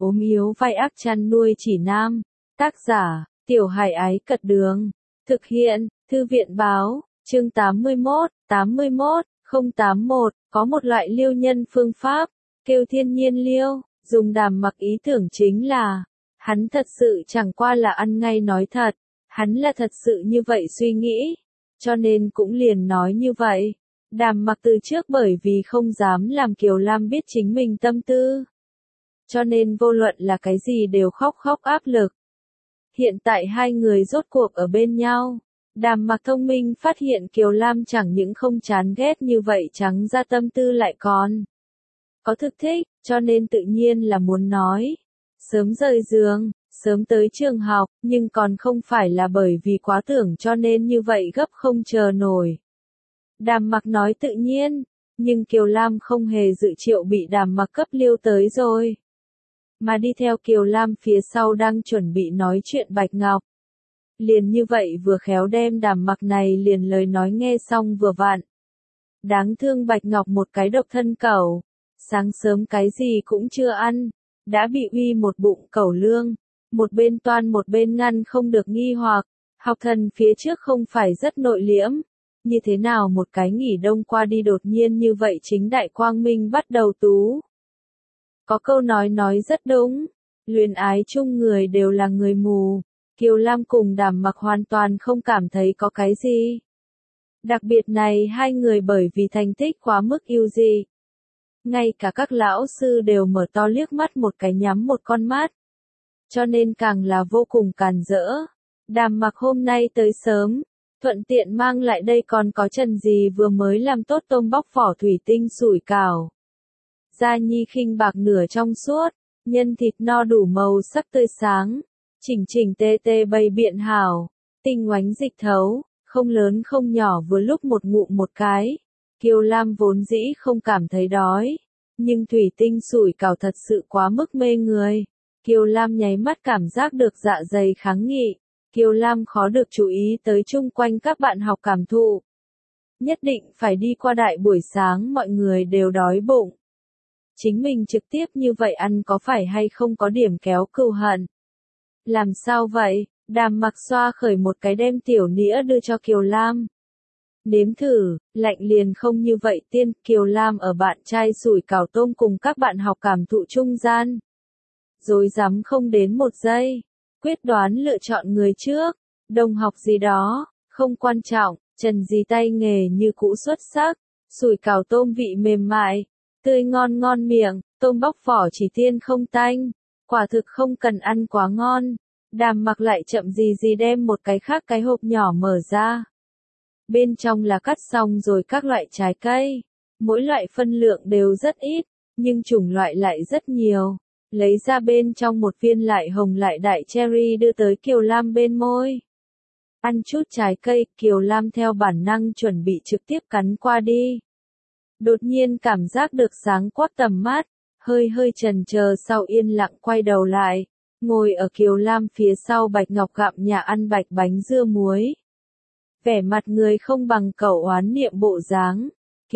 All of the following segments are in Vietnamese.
ốm yếu vai ác chăn nuôi chỉ nam. Tác giả, Tiểu Hải Ái Cật Đường. Thực hiện, Thư viện Báo, chương 81, 081, có một loại liêu nhân phương pháp, kêu thiên nhiên liêu, dùng Đàm Mặc ý tưởng chính là, hắn thật sự chẳng qua là ăn ngay nói thật, hắn là thật sự như vậy suy nghĩ, cho nên cũng liền nói như vậy. Đàm Mặc từ trước bởi vì không dám làm Kiều Lam biết chính mình tâm tư, cho nên vô luận là cái gì đều khóc áp lực. Hiện tại hai người rốt cuộc ở bên nhau, Đàm Mặc thông minh phát hiện Kiều Lam chẳng những không chán ghét như vậy trắng ra tâm tư lại còn có thực thích, cho nên tự nhiên là muốn nói. Sớm rời giường, sớm tới trường học, nhưng còn không phải là bởi vì quá tưởng cho nên như vậy gấp không chờ nổi. Đàm Mặc nói tự nhiên, nhưng Kiều Lam không hề dự triệu bị Đàm Mặc cấp liêu tới rồi. Mà đi theo Kiều Lam phía sau đang chuẩn bị nói chuyện Bạch Ngọc. Liền như vậy vừa khéo đem Đàm Mặc này liền lời nói nghe xong vừa vặn. Đáng thương Bạch Ngọc một cái độc thân cẩu, sáng sớm cái gì cũng chưa ăn, đã bị uy một bụng cẩu lương, một bên toan một bên ngăn không được nghi hoặc, học thần phía trước không phải rất nội liễm, như thế nào một cái nghỉ đông qua đi đột nhiên như vậy chính đại quang minh bắt đầu tú. Có câu nói rất đúng, luyến ái chung người đều là người mù, Kiều Lam cùng Đàm Mặc hoàn toàn không cảm thấy có cái gì. Đặc biệt này hai người bởi vì thành tích quá mức ưu dị. Ngay cả các lão sư đều mở to liếc mắt một cái nhắm một con mắt. Cho nên càng là vô cùng càn rỡ. Đàm Mặc hôm nay tới sớm, thuận tiện mang lại đây còn có Trần Dì vừa mới làm tốt tôm bóc vỏ thủy tinh sủi cảo. Da nhi khinh bạc nửa trong suốt, nhân thịt no đủ màu sắc tươi sáng, chỉnh tê bày biện hảo, tinh oánh dịch thấu, không lớn không nhỏ vừa lúc một ngụm một cái. Kiều Lam vốn dĩ không cảm thấy đói, nhưng thủy tinh sủi cảo thật sự quá mức mê người. Kiều Lam nháy mắt cảm giác được dạ dày kháng nghị, Kiều Lam khó được chú ý tới chung quanh các bạn học cảm thụ. Nhất định phải đi qua đại buổi sáng mọi người đều đói bụng. Chính mình trực tiếp như vậy ăn có phải hay không có điểm kéo cừu hận? Làm sao vậy? Đàm Mặc xoa khởi một cái đem tiểu nĩa đưa cho Kiều Lam. Nếm thử, lạnh liền không như vậy tiên. Kiều Lam ở bạn trai sủi cảo tôm cùng các bạn học cảm thụ trung gian. Rồi dám không đến một giây. Quyết đoán lựa chọn người trước. Đồng học gì đó, không quan trọng. Trần Dì tay nghề như cũ xuất sắc. Sủi cảo tôm vị mềm mại, tươi ngon miệng, tôm bóc vỏ chỉ tiên không tanh. Quả thực không cần ăn quá ngon. Đàm Mặc lại chậm gì đem một cái khác cái hộp nhỏ mở ra. Bên trong là cắt xong rồi các loại trái cây. Mỗi loại phân lượng đều rất ít, nhưng chủng loại lại rất nhiều. Lấy ra bên trong một viên lại hồng lại đại cherry đưa tới Kiều Lam bên môi. Ăn chút trái cây, Kiều Lam theo bản năng chuẩn bị trực tiếp cắn qua đi. Đột nhiên cảm giác được sáng quắc tầm mắt, hơi chần chờ sau yên lặng quay đầu lại. Ngồi ở Kiều Lam phía sau Bạch Ngọc gặm nhà ăn bạch bánh dưa muối. Vẻ mặt người không bằng cậu oán niệm bộ dáng.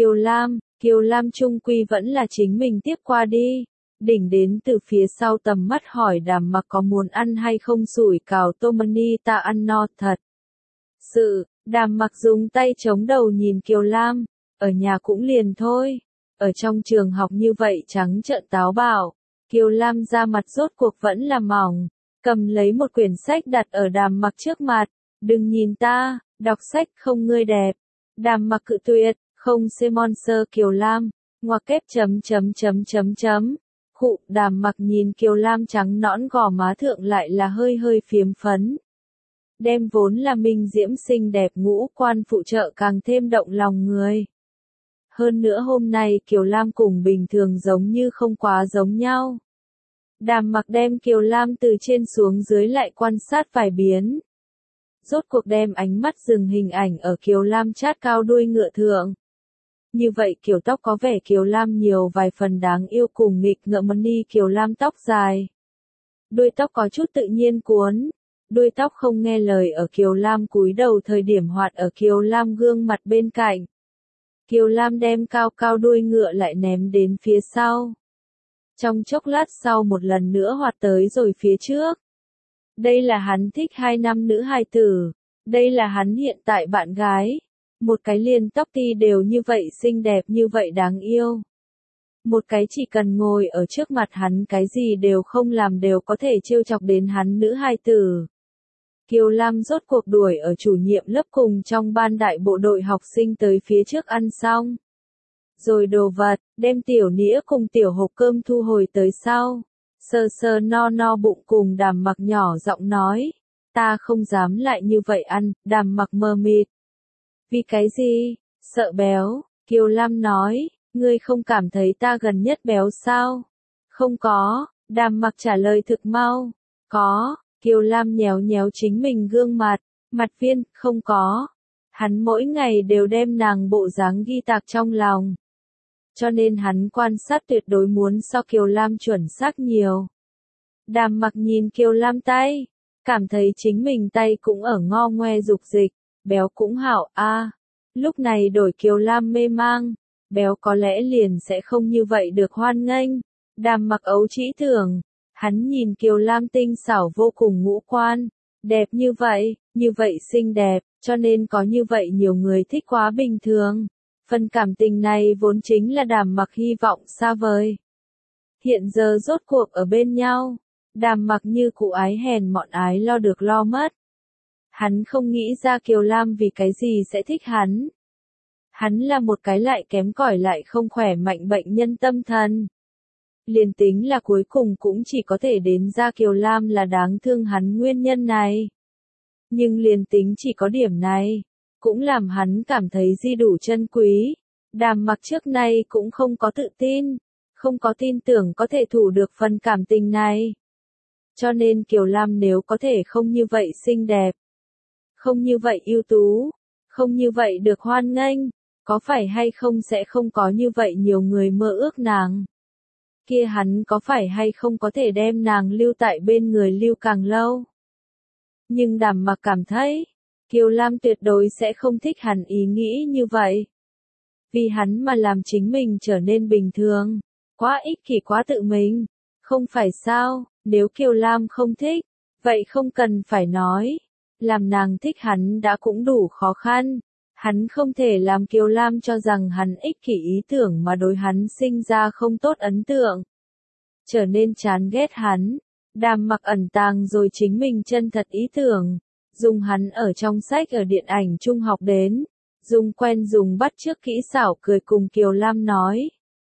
Kiều Lam trung quy vẫn là chính mình tiếp qua đi. Đỉnh đến từ phía sau tầm mắt hỏi Đàm Mặc có muốn ăn hay không sủi cảo tôm ni ta ăn no thật. Đàm Mặc dùng tay chống đầu nhìn Kiều Lam, ở nhà cũng liền thôi. Ở trong trường học như vậy trắng trợn táo bạo. Kiều Lam ra mặt rốt cuộc vẫn là mỏng, cầm lấy một quyển sách đặt ở Đàm Mặc trước mặt, đừng nhìn ta, đọc sách không ngươi đẹp. Đàm Mặc cự tuyệt, không sponsor Kiều Lam, ngoặc kép chấm. Khụ, Đàm Mặc nhìn Kiều Lam trắng nõn gò má thượng lại là hơi phiếm phấn. Đem vốn là minh diễm xinh đẹp ngũ quan phụ trợ càng thêm động lòng người. Hơn nữa hôm nay Kiều Lam cùng bình thường giống như không quá giống nhau. Đàm Mặc đem Kiều Lam từ trên xuống dưới lại quan sát vài biến. Rốt cuộc đem ánh mắt dừng hình ảnh ở Kiều Lam chát cao đuôi ngựa thượng. Như vậy kiểu tóc có vẻ Kiều Lam nhiều vài phần đáng yêu cùng nghịch ngợm ni Kiều Lam tóc dài. Đuôi tóc có chút tự nhiên cuốn. Đuôi tóc không nghe lời ở Kiều Lam cúi đầu thời điểm hoạt ở Kiều Lam gương mặt bên cạnh. Kiều Lam đem cao đuôi ngựa lại ném đến phía sau. Trong chốc lát sau một lần nữa hoạt tới rồi phía trước. Đây là hắn thích 2 năm nữ hài tử. Đây là hắn hiện tại bạn gái. Một cái liền tóc ti đều như vậy xinh đẹp như vậy đáng yêu. Một cái chỉ cần ngồi ở trước mặt hắn cái gì đều không làm đều có thể trêu chọc đến hắn nữ hài tử. Kiều Lam rốt cuộc đuổi ở chủ nhiệm lớp cùng trong ban đại bộ đội học sinh tới phía trước ăn xong. Rồi đồ vật, đem tiểu nĩa cùng tiểu hộp cơm thu hồi tới sau. Sờ sờ no no bụng cùng Đàm Mặc nhỏ giọng nói. Ta không dám lại như vậy ăn, Đàm Mặc mờ mịt. Vì cái gì? Sợ béo, Kiều Lam nói, ngươi không cảm thấy ta gần nhất béo sao? Không có, Đàm Mặc trả lời thực mau. Có, Kiều Lam nhéo nhéo chính mình gương mặt, mặt viên, không có. Hắn mỗi ngày đều đem nàng bộ dáng ghi tạc trong lòng. Cho nên hắn quan sát tuyệt đối muốn so Kiều Lam chuẩn xác nhiều. Đàm Mặc nhìn Kiều Lam tay, cảm thấy chính mình tay cũng ở ngo ngoe dục dịch, béo cũng hảo a. Lúc này đổi Kiều Lam mê mang, béo có lẽ liền sẽ không như vậy được hoan nghênh. Đàm Mặc ấu trĩ tưởng, hắn nhìn Kiều Lam tinh xảo vô cùng ngũ quan, đẹp như vậy xinh đẹp, cho nên có như vậy nhiều người thích quá bình thường. Phần cảm tình này vốn chính là Đàm Mặc hy vọng xa vời. Hiện giờ rốt cuộc ở bên nhau, Đàm Mặc như cụ ái hèn mọn ái lo được lo mất. Hắn không nghĩ ra Kiều Lam vì cái gì sẽ thích hắn. Hắn là một cái lại kém cỏi lại không khỏe mạnh bệnh nhân tâm thần. Liền tính là cuối cùng cũng chỉ có thể đến ra Kiều Lam là đáng thương hắn nguyên nhân này. Nhưng liền tính chỉ có điểm này, cũng làm hắn cảm thấy di đủ chân quý. Đàm Mặc trước nay cũng không có tự tin, không có tin tưởng có thể thủ được phần cảm tình này. Cho nên Kiều Lam nếu có thể không như vậy xinh đẹp, không như vậy ưu tú, không như vậy được hoan nghênh, có phải hay không sẽ không có như vậy nhiều người mơ ước nàng. Kia hắn có phải hay không có thể đem nàng lưu tại bên người lưu càng lâu. Nhưng Đàm Mặc cảm thấy, Kiều Lam tuyệt đối sẽ không thích hắn ý nghĩ như vậy. Vì hắn mà làm chính mình trở nên bình thường, quá ích kỷ quá tự mình, không phải sao, nếu Kiều Lam không thích, vậy không cần phải nói, làm nàng thích hắn đã cũng đủ khó khăn, hắn không thể làm Kiều Lam cho rằng hắn ích kỷ ý tưởng mà đối hắn sinh ra không tốt ấn tượng. Trở nên chán ghét hắn, Đàm Mặc ẩn tàng rồi chính mình chân thật ý tưởng. Dùng hắn ở trong sách ở điện ảnh trung học đến, dùng quen dùng bắt chước kỹ xảo cười cùng Kiều Lam nói.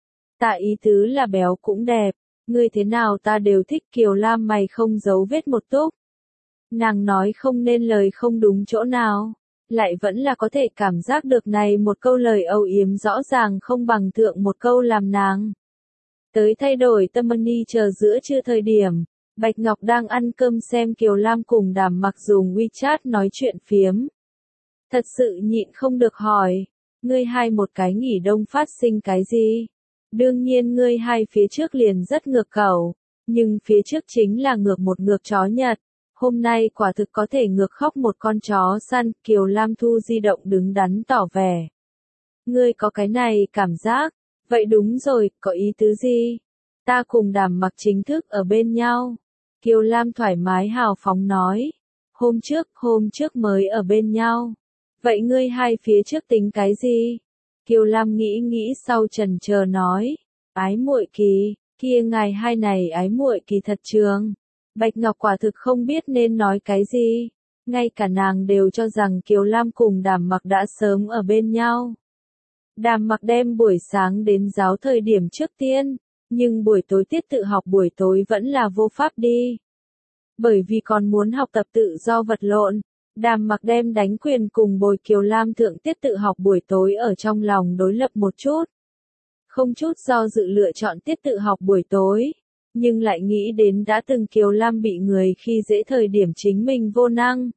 Ta ý tứ là béo cũng đẹp, ngươi thế nào ta đều thích. Kiều Lam mày không giấu vết một túc. Nàng nói không nên lời không đúng chỗ nào, lại vẫn là có thể cảm giác được này một câu lời âu yếm rõ ràng không bằng thượng một câu làm nàng. Tới thay đổi tâm ni chờ giữa trưa thời điểm. Bạch Ngọc đang ăn cơm xem Kiều Lam cùng Đàm Mặc dùng WeChat nói chuyện phiếm. Thật sự nhịn không được hỏi, ngươi hai một cái nghỉ đông phát sinh cái gì? Đương nhiên ngươi hai phía trước liền rất ngược cẩu, nhưng phía trước chính là ngược một ngược chó Nhật. Hôm nay quả thực có thể ngược khóc một con chó săn. Kiều Lam thu di động đứng đắn tỏ vẻ. Ngươi có cái này cảm giác, vậy đúng rồi, có ý tứ gì? Ta cùng Đàm Mặc chính thức ở bên nhau. Kiều Lam thoải mái hào phóng nói. Hôm trước mới ở bên nhau. Vậy ngươi hai phía trước tính cái gì? Kiều Lam nghĩ sau chần chờ nói. Ái muội kỳ, kia ngài hai này ái muội kỳ thật trường. Bạch Ngọc quả thực không biết nên nói cái gì. Ngay cả nàng đều cho rằng Kiều Lam cùng Đàm Mặc đã sớm ở bên nhau. Đàm Mặc đem buổi sáng đến giáo thời điểm trước tiên. Nhưng buổi tối tiết tự học buổi tối vẫn là vô pháp đi. Bởi vì còn muốn học tập tự do vật lộn, Đàm Mặc đem đánh quyền cùng Bồi Kiều Lam thượng tiết tự học buổi tối ở trong lòng đối lập một chút. Không chút do dự lựa chọn tiết tự học buổi tối, nhưng lại nghĩ đến đã từng Kiều Lam bị người khi dễ thời điểm chính mình vô năng.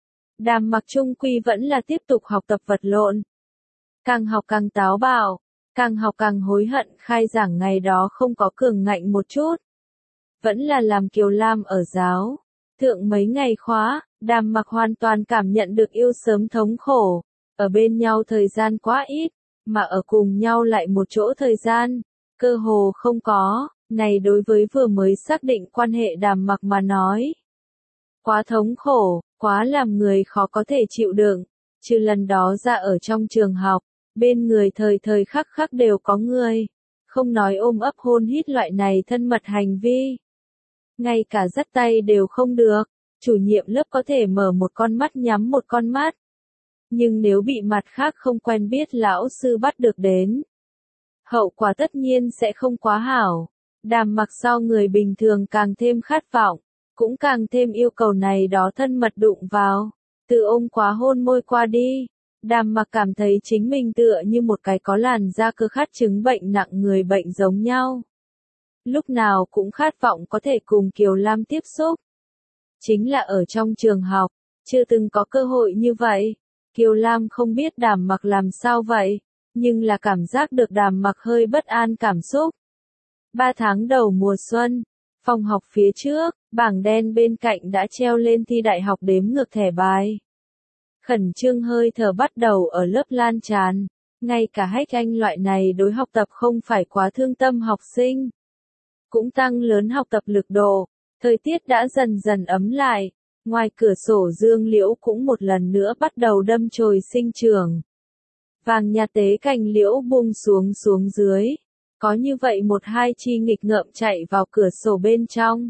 Đàm Mặc chung quy vẫn là tiếp tục học tập vật lộn. Càng học càng táo bạo. Càng học càng hối hận khai giảng ngày đó không có cường ngạnh một chút. Vẫn là làm Kiều Lam ở giáo. Thượng mấy ngày khóa, Đàm Mặc hoàn toàn cảm nhận được yêu sớm thống khổ. Ở bên nhau thời gian quá ít, mà ở cùng nhau lại một chỗ thời gian, cơ hồ không có. Này đối với vừa mới xác định quan hệ Đàm Mặc mà nói. Quá thống khổ, quá làm người khó có thể chịu đựng. Trừ lần đó ra ở trong trường học, bên người thời thời khắc khắc đều có người. Không nói ôm ấp hôn hít loại này thân mật hành vi. Ngay cả dắt tay đều không được. Chủ nhiệm lớp có thể mở một con mắt nhắm một con mắt. Nhưng nếu bị mặt khác không quen biết lão sư bắt được đến, hậu quả tất nhiên sẽ không quá hảo. Đàm Mặc so người bình thường càng thêm khát vọng, cũng càng thêm yêu cầu này đó thân mật đụng vào. Từ ôm quá hôn môi qua đi, Đàm Mặc cảm thấy chính mình tựa như một cái có làn da cơ khát chứng bệnh nặng người bệnh giống nhau. Lúc nào cũng khát vọng có thể cùng Kiều Lam tiếp xúc. Chính là ở trong trường học, chưa từng có cơ hội như vậy. Kiều Lam không biết Đàm Mặc làm sao vậy, nhưng là cảm giác được Đàm Mặc hơi bất an cảm xúc. 3 tháng đầu mùa xuân, phòng học phía trước, bảng đen bên cạnh đã treo lên thi đại học đếm ngược thẻ bài. Khẩn trương hơi thở bắt đầu ở lớp lan tràn, ngay cả Hách Anh loại này đối học tập không phải quá thương tâm học sinh, cũng tăng lớn học tập lực độ. Thời tiết đã dần dần ấm lại, ngoài cửa sổ dương liễu cũng một lần nữa bắt đầu đâm chồi sinh trưởng. Vàng nhạt tế cành liễu buông xuống dưới. Có như vậy một hai chi nghịch ngợm chạy vào cửa sổ bên trong.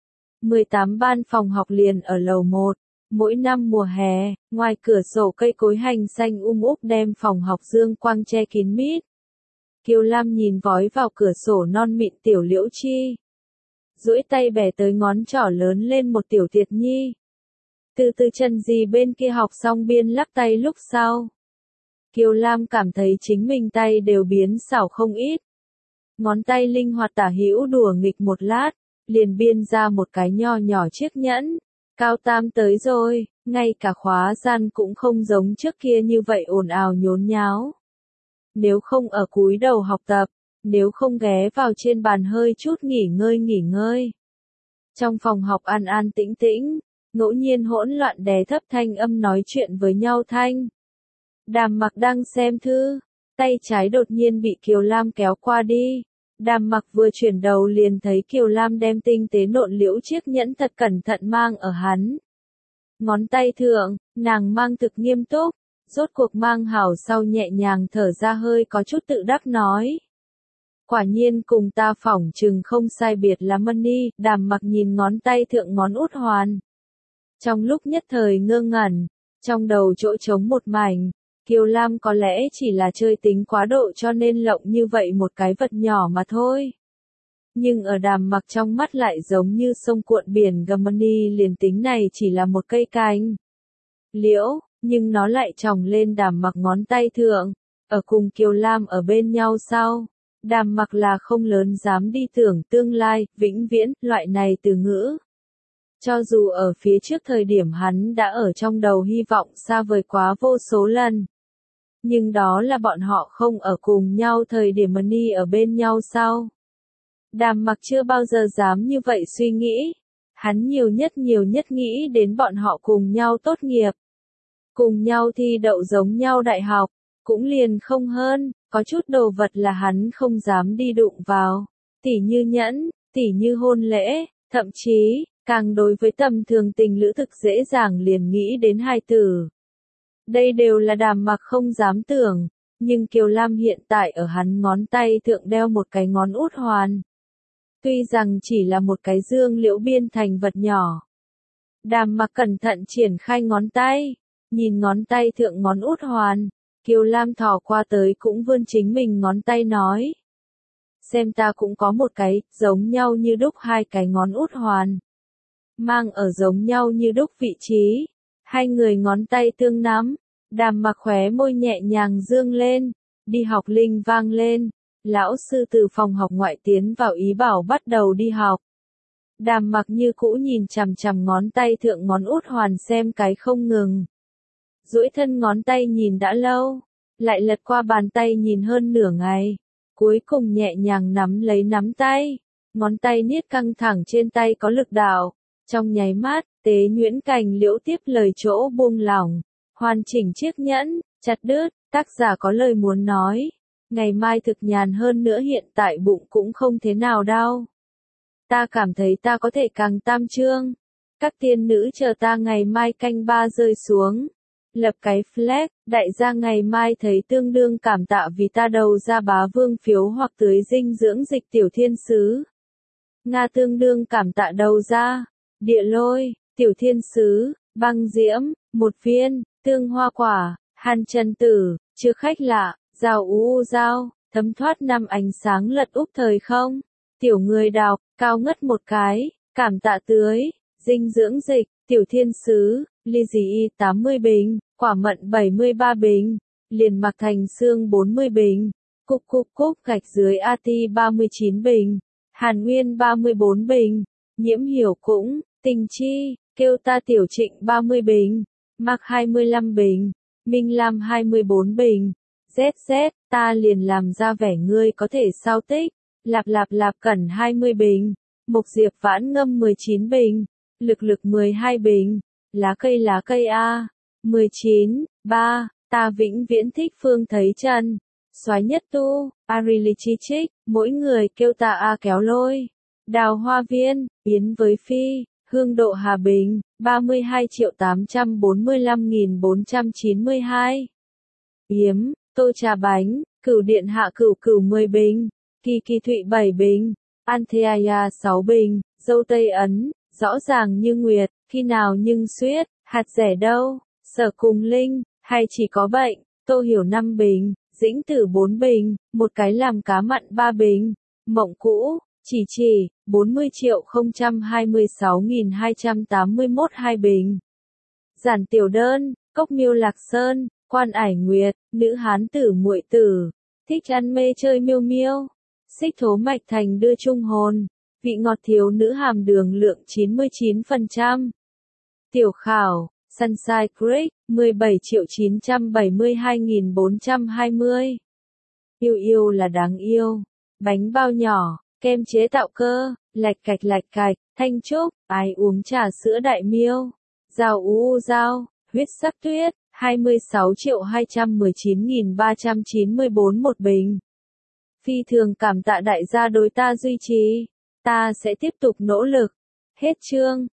18 ban phòng học liền ở lầu 1. Mỗi năm mùa hè, ngoài cửa sổ cây cối hành xanh úp đem phòng học dương quang che kín mít. Kiều Lam nhìn vói vào cửa sổ non mịn tiểu liễu chi. Duỗi tay bẻ tới ngón trỏ lớn lên một tiểu tiệt nhi. Từ từ chân gì bên kia học xong biên lắc tay lúc sau. Kiều Lam cảm thấy chính mình tay đều biến xảo không ít. Ngón tay linh hoạt tả hữu đùa nghịch một lát, liền biên ra một cái nho nhỏ chiếc nhẫn. Cao tam tới rồi, ngay cả khóa gian cũng không giống trước kia như vậy ồn ào nhốn nháo. Nếu không ở cúi đầu học tập, nếu không ghé vào trên bàn hơi chút nghỉ ngơi. Trong phòng học an an tĩnh tĩnh, ngẫu nhiên hỗn loạn đè thấp thanh âm nói chuyện với nhau thanh. Đàm Mặc đang xem thư, tay trái đột nhiên bị Kiều Lam kéo qua đi. Đàm Mặc vừa chuyển đầu liền thấy Kiều Lam đem tinh tế nộn liễu chiếc nhẫn thật cẩn thận mang ở hắn. Ngón tay thượng, nàng mang thực nghiêm túc, rốt cuộc mang hảo sau nhẹ nhàng thở ra hơi có chút tự đắc nói. Quả nhiên cùng ta phỏng chừng không sai biệt lắm Mani. Đàm Mặc nhìn ngón tay thượng ngón út hoàn. Trong lúc nhất thời ngơ ngẩn, trong đầu chỗ trống một mảnh. Kiều Lam có lẽ chỉ là chơi tính quá độ cho nên lộng như vậy một cái vật nhỏ mà thôi. Nhưng ở Đàm Mặc trong mắt lại giống như sông cuộn biển Gamani, liền tính này chỉ là một cây cành liễu, nhưng nó lại trồng lên Đàm Mặc ngón tay thượng. Ở cùng Kiều Lam ở bên nhau sau, Đàm Mặc là không lớn dám đi tưởng tương lai, vĩnh viễn, loại này từ ngữ. Cho dù ở phía trước thời điểm hắn đã ở trong đầu hy vọng xa vời quá vô số lần. Nhưng đó là bọn họ không ở cùng nhau thời điểm Mani ở bên nhau sau. Đàm Mặc chưa bao giờ dám như vậy suy nghĩ. Hắn nhiều nhất nghĩ đến bọn họ cùng nhau tốt nghiệp. Cùng nhau thi đậu giống nhau đại học. Cũng liền không hơn, có chút đồ vật là hắn không dám đi đụng vào. Tỉ như nhẫn, tỉ như hôn lễ, thậm chí, càng đối với tầm thường tình lữ thực dễ dàng liền nghĩ đến hai từ. Đây đều là Đàm Mặc không dám tưởng, nhưng Kiều Lam hiện tại ở hắn ngón tay thượng đeo một cái ngón út hoàn. Tuy rằng chỉ là một cái dương liễu biên thành vật nhỏ. Đàm Mặc cẩn thận triển khai ngón tay, nhìn ngón tay thượng ngón út hoàn. Kiều Lam thò qua tới cũng vươn chính mình ngón tay nói. Xem ta cũng có một cái, giống nhau như đúc hai cái ngón út hoàn. Mang ở giống nhau như đúc vị trí. Hai người ngón tay tương nắm. Đàm Mặc khóe môi nhẹ nhàng dương lên. Đi học linh vang lên. Lão sư từ phòng học ngoại tiến vào ý bảo bắt đầu đi học. Đàm Mặc như cũ nhìn chằm chằm ngón tay thượng ngón út hoàn xem cái không ngừng. Duỗi thân ngón tay nhìn đã lâu, lại lật qua bàn tay nhìn hơn nửa ngày, cuối cùng nhẹ nhàng nắm lấy nắm tay, ngón tay niết căng thẳng trên tay có lực đạo, trong nháy mắt, tế nhuyễn cành liễu tiếp lời chỗ buông lỏng, hoàn chỉnh chiếc nhẫn, chặt đứt, tác giả có lời muốn nói, ngày mai thực nhàn hơn nữa, hiện tại bụng cũng không thế nào đau. Ta cảm thấy ta có thể càng tam chương. Các tiên nữ chờ ta ngày mai canh 3 rơi xuống. Lập cái flag, đại gia ngày mai thấy tương đương cảm tạ vì ta đầu ra bá vương phiếu hoặc tưới dinh dưỡng dịch tiểu thiên sứ. Nga tương đương cảm tạ đầu ra. Địa lôi, tiểu thiên sứ, băng diễm, 1 viên, tương hoa quả, hàn trần tử, chưa khách lạ, dao u dao, thấm thoát năm ánh sáng lật úp thời không. Tiểu người đọc, cao ngất một cái, cảm tạ tưới, dinh dưỡng dịch, tiểu thiên sứ, ly dì 80 bình, quả mận 73 bình, liền mặc thành xương 40 bình, cúc cúc cúc gạch dưới AT 39 bình, Hàn Nguyên 34 bình, Nhiễm Hiểu cũng, Tình Chi, kêu ta tiểu Trịnh 30 bình, Mạc 25 bình, Minh Lam 24 bình, ZZ, ta liền làm ra vẻ ngươi có thể sao tích, Lạp Cẩn 20 bình, Mục Diệp Vãn Ngâm 19 bình, Lực Lực 12 bình, lá cây A, 19, 3, ta vĩnh viễn thích Phương Thấy Trần, soái nhất tu, Arili chi trích, mỗi người kêu ta A kéo lôi, Đào Hoa Viên, Yến với Phi, Hương Độ Hà Bình, 32.845.492. Yếm, Tô Trà Bánh, Cửu Điện Hạ Cửu 10 bình, Kỳ Kỳ Thụy 7 bình, Antheaya 6 bình, Dâu Tây Ấn, rõ ràng như nguyệt, khi nào nhưng suyết, hạt rẻ đâu, Sở Cùng Linh, hay chỉ có bệnh, Tô Hiểu 5 bình, Dĩnh Tử 4 bình, một cái làm cá mặn 3 bình, Mộng Cũ, chỉ, 40.026.281 2 bình. Giản Tiểu Đơn, Cốc Miêu Lạc Sơn, Quan Ải Nguyệt, Nữ Hán Tử Muội Tử, thích ăn mê chơi miêu miêu, Xích Thố Mạch Thành đưa trung hồn, vị ngọt thiếu nữ hàm đường lượng 99%. Tiểu Khảo, Sunshine Creek, 17.972.420. Yêu là đáng yêu. Bánh bao nhỏ, kem chế tạo cơ, lạch cạch, Thanh Trúc, ai uống trà sữa đại miêu. Dao u dao, huyết sắc tuyết, 26.219.394 một bình. Phi thường cảm tạ đại gia đối ta duy trì. Ta sẽ tiếp tục nỗ lực. Hết chương.